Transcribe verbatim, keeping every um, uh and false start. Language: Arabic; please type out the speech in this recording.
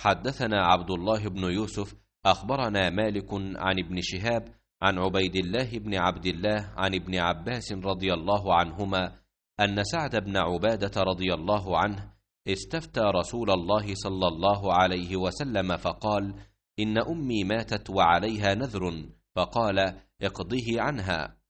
حدثنا عبد الله بن يوسف أخبرنا مالك عن ابن شهاب عن عبيد الله بن عبد الله عن ابن عباس رضي الله عنهما أن سعد بن عبادة رضي الله عنه استفتى رسول الله صلى الله عليه وسلم فقال: إن أمي ماتت وعليها نذر، فقال: اقضه عنها.